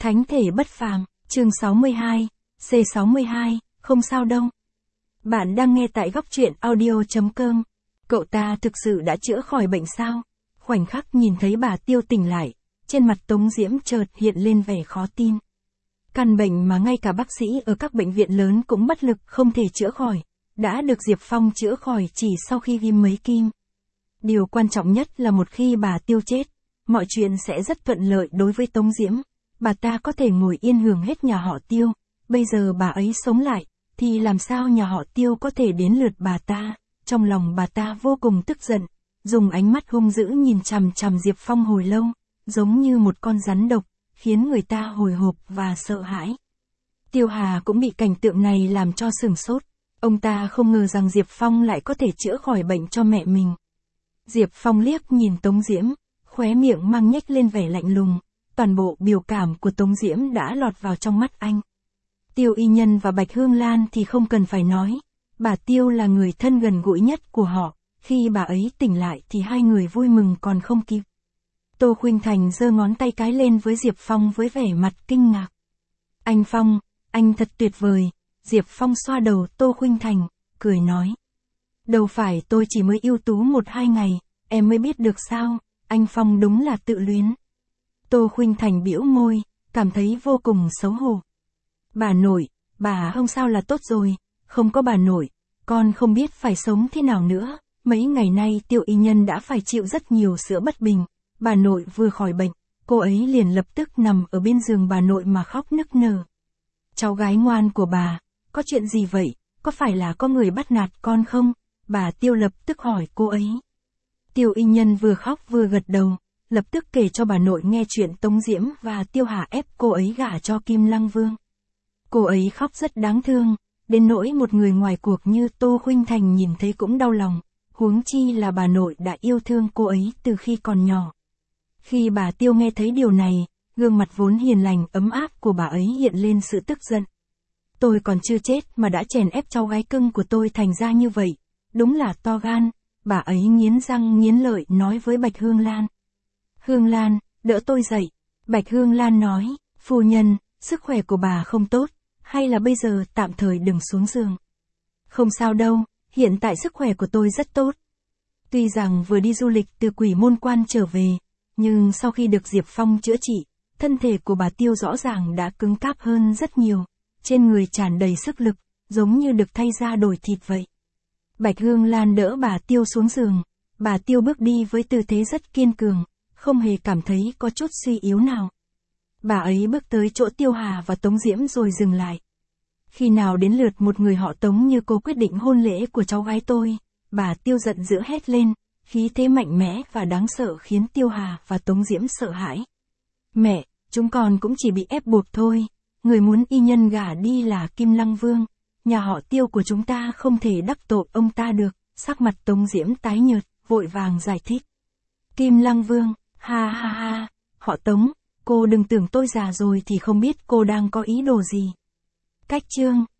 Thánh thể bất phàm, chương 62, C62, không sao đâu. Bạn đang nghe tại góc truyện audio.com. Cậu ta thực sự đã chữa khỏi bệnh sao? Khoảnh khắc nhìn thấy bà Tiêu tỉnh lại, trên mặt Tống Diễm chợt hiện lên vẻ khó tin. Căn bệnh mà ngay cả bác sĩ ở các bệnh viện lớn cũng bất lực không thể chữa khỏi, đã được Diệp Phong chữa khỏi chỉ sau khi ghim mấy kim. Điều quan trọng nhất là một khi bà Tiêu chết, mọi chuyện sẽ rất thuận lợi đối với Tống Diễm. Bà ta có thể ngồi yên hưởng hết nhà họ Tiêu, bây giờ bà ấy sống lại, thì làm sao nhà họ Tiêu có thể đến lượt bà ta? Trong lòng bà ta vô cùng tức giận, dùng ánh mắt hung dữ nhìn chằm chằm Diệp Phong hồi lâu, giống như một con rắn độc, khiến người ta hồi hộp và sợ hãi. Tiêu Hà cũng bị cảnh tượng này làm cho sửng sốt, ông ta không ngờ rằng Diệp Phong lại có thể chữa khỏi bệnh cho mẹ mình. Diệp Phong liếc nhìn Tống Diễm, khóe miệng mang nhếch lên vẻ lạnh lùng, toàn bộ biểu cảm của Tống Diễm đã lọt vào trong mắt anh. Tiêu Y Nhân và Bạch Hương Lan thì không cần phải nói, bà Tiêu là người thân gần gũi nhất của họ, khi bà ấy tỉnh lại thì hai người vui mừng còn không kịp. Tô Khuynh Thành giơ ngón tay cái lên với Diệp Phong với vẻ mặt kinh ngạc. Anh Phong, anh thật tuyệt vời. Diệp Phong xoa đầu Tô Khuynh Thành, cười nói. Đâu phải tôi chỉ mới ưu tú 1-2 ngày, em mới biết được sao, anh Phong đúng là tự luyến. Tô Khuynh Thành bĩu môi, cảm thấy vô cùng xấu hổ. Bà nội, bà không sao là tốt rồi, không có bà nội, con không biết phải sống thế nào nữa. Mấy ngày nay Tiêu Y Nhân đã phải chịu rất nhiều sự bất bình, bà nội vừa khỏi bệnh, cô ấy liền lập tức nằm ở bên giường bà nội mà khóc nức nở. Cháu gái ngoan của bà, có chuyện gì vậy, có phải là có người bắt nạt con không? Bà Tiêu lập tức hỏi cô ấy. Tiêu Y Nhân vừa khóc vừa gật đầu, lập tức kể cho bà nội nghe chuyện Tống Diễm và Tiêu Hà ép cô ấy gả cho Kim Lăng Vương. Cô ấy khóc rất đáng thương, đến nỗi một người ngoài cuộc như Tô Khuynh Thành nhìn thấy cũng đau lòng, huống chi là bà nội đã yêu thương cô ấy từ khi còn nhỏ. Khi bà Tiêu nghe thấy điều này, gương mặt vốn hiền lành ấm áp của bà ấy hiện lên sự tức giận. Tôi còn chưa chết mà đã chèn ép cháu gái cưng của tôi thành ra như vậy, đúng là to gan, bà ấy nghiến răng nghiến lợi nói với Bạch Hương Lan. Hương Lan, đỡ tôi dậy. Bạch Hương Lan nói, phu nhân, sức khỏe của bà không tốt, hay là bây giờ tạm thời đừng xuống giường. Không sao đâu, hiện tại sức khỏe của tôi rất tốt. Tuy rằng vừa đi du lịch từ Quỷ Môn Quan trở về, nhưng sau khi được Diệp Phong chữa trị, thân thể của bà Tiêu rõ ràng đã cứng cáp hơn rất nhiều, trên người tràn đầy sức lực, giống như được thay da đổi thịt vậy. Bạch Hương Lan đỡ bà Tiêu xuống giường, bà Tiêu bước đi với tư thế rất kiên cường, không hề cảm thấy có chút suy yếu nào. Bà ấy bước tới chỗ Tiêu Hà và Tống Diễm rồi dừng lại. Khi nào đến lượt một người họ Tống như cô quyết định hôn lễ của cháu gái tôi, bà Tiêu giận dữ hét lên, khí thế mạnh mẽ và đáng sợ khiến Tiêu Hà và Tống Diễm sợ hãi. Mẹ, chúng con cũng chỉ bị ép buộc thôi, người muốn Y Nhân gả đi là Kim Lăng Vương, nhà họ Tiêu của chúng ta không thể đắc tội ông ta được. Sắc mặt Tống Diễm tái nhợt, vội vàng giải thích. Kim Lăng Vương, ha ha ha, họ Tống, cô đừng tưởng tôi già rồi thì không biết cô đang có ý đồ gì. Cách chương